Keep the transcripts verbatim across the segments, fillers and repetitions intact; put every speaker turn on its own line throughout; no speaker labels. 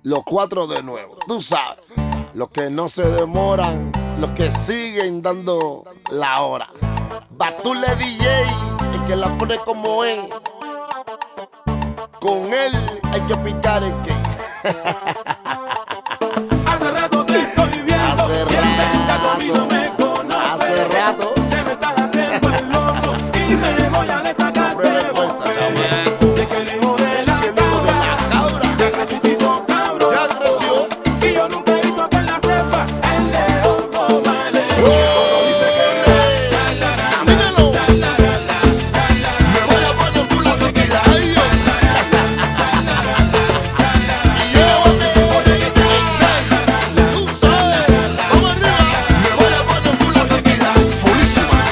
Los cuatro de nuevo, tú sabes. Los que no se demoran, los que siguen dando la hora. Batule D J, el que la pone como es. Con él hay que picar el que.
Hace rato te estoy viendo.
Hace
Quien tenga
rato.
conmigo me conoce.
Hace rato.
Te me estás haciendo el loco y me voy a destacar.
Hombre de fuerza, chamaco.
De que el hijo de la
El hijo de la cabra
ya casi se hizo cabro.
ya creció.
Y yo nunca he visto que en la cepa el león coma el león.
¡Oh!
Dice que chalarala,
Dímelo.
chalarala,
Me voy a poner full la tequila. Ay, yo. Y yo, tú sabes. Vamos arriba. Me voy a poner full la tequila. Fullísima.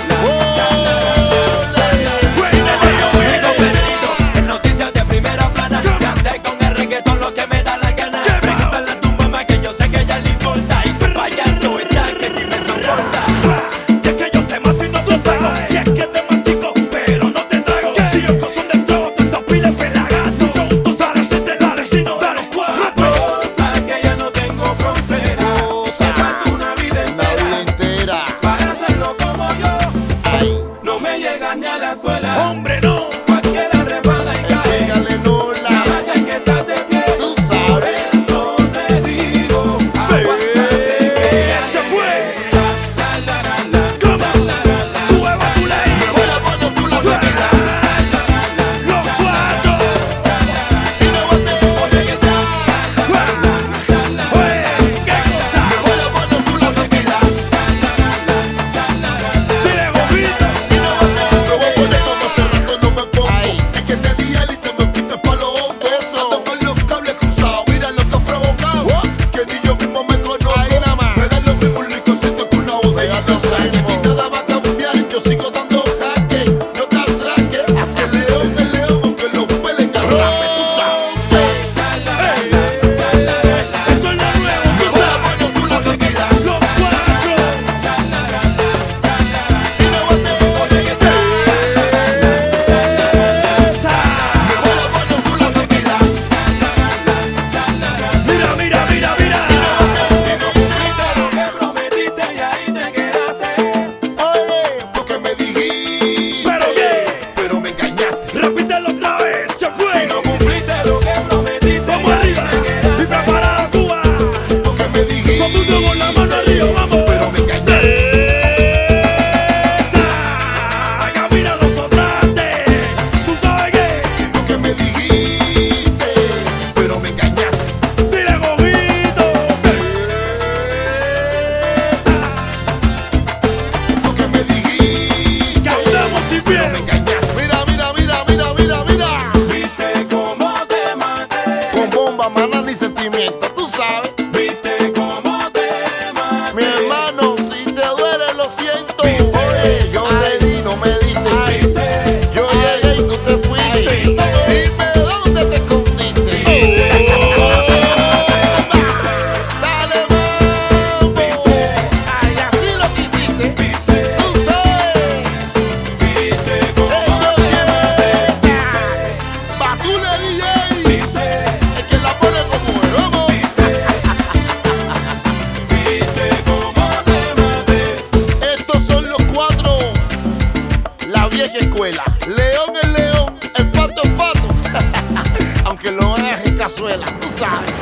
En noticias de primera plana, que hace con el reggaetón lo que me da la gana. Pregúntale a tu mamá que yo sé que ella le importa. Y payaso ella que ni me soporta. Y es que yo te mato y no te trago. Si es que te mastico, pero no te trago. Si yo coso de trago, tú estás pile pelagato. Yo tú sabes ser el asesino de los cuatro. Sabes que ya no tengo frontera. Se falta una vida
Una vida
entera
entera.
para hacerlo como yo.
Ay,
No me llega ni a la suela.
hombre, no.
Cualquiera resbala y cae.
Pégale no
Nada
la.
más que hay que estar de pie.
Tú
Por
sabes.
eso te digo, aguántate que ya
Se fue.
chalarala,
¿Cómo?
chalarala,
Sube Batuley.
Me voy a poner full la tequila.
Los cuatro.
Y me voy a tener.
oye que
Oye, ¿qué cosa?
Me voy a poner full la tequila.
Dile, Gobito.
Y me voy a tener. Me voy a poner como hace rato no me pongo. Es que te di al y te me fuiste pa' los hongos. Ando con los cables cruzados. Mira lo que ha provocado. Que ni yo mismo me conozco. Me dan los mismos licositos que una botella de sangre. Aquí nada va a cambiar. Yo sigo dando jaque. No te atraques. Que el león es león. Aunque los pelen arrape. Tú sabes.
Esto es lo nuevo,
Me
tú
voy a
sabes.
poner full la tequila.
Los cuatro.
Y me voy a tener.
oye que
Me voy a poner full la tequila.
Mira, mira, mira, mira.
Y no
cumpliste lo que prometiste y ahí te quedaste.
Oye, porque me dijiste,
¿Pero qué?
pero me engañaste.
Repítelo otra vez. Se
Y
fue.
no cumpliste lo que prometiste
Vamos
y ahí
arriba.
te
Y
quedaste.
preparada Cuba.
Porque me dijiste,
Todo mundo con la mano arriba, vamos.
pero me engañaste.
Esta, camina los sotrates. ¿Tú sabes qué?
Porque me dijiste, pero me engañaste.
Dile, Gobito.
Porque me dijiste,
Que andamos sin
pero me
miedo.
engañaste. Mira, mira, mira, mira, mira, mira.
Viste cómo te maté.
Con bomba, maná ni sentimiento, tú sabes.
Viste cómo te maté.
Mi hermano, si te duele, lo siento. Oye, yo te di, no me diste. Yo llegué y tú te fuiste. Dime dónde te escondiste. Dale, mambo. Ay, así lo quisiste. Tú sabes.
Viste
Esto
cómo
es
te maté.
fiesta. Batule D J.
Viste,
El que la pone como es. Vamos.
viste cómo te maté.
Estos son los cuatro. La vieja escuela. León es león. El pato es pato. Aunque lo hagas en cazuela. Tú sabes.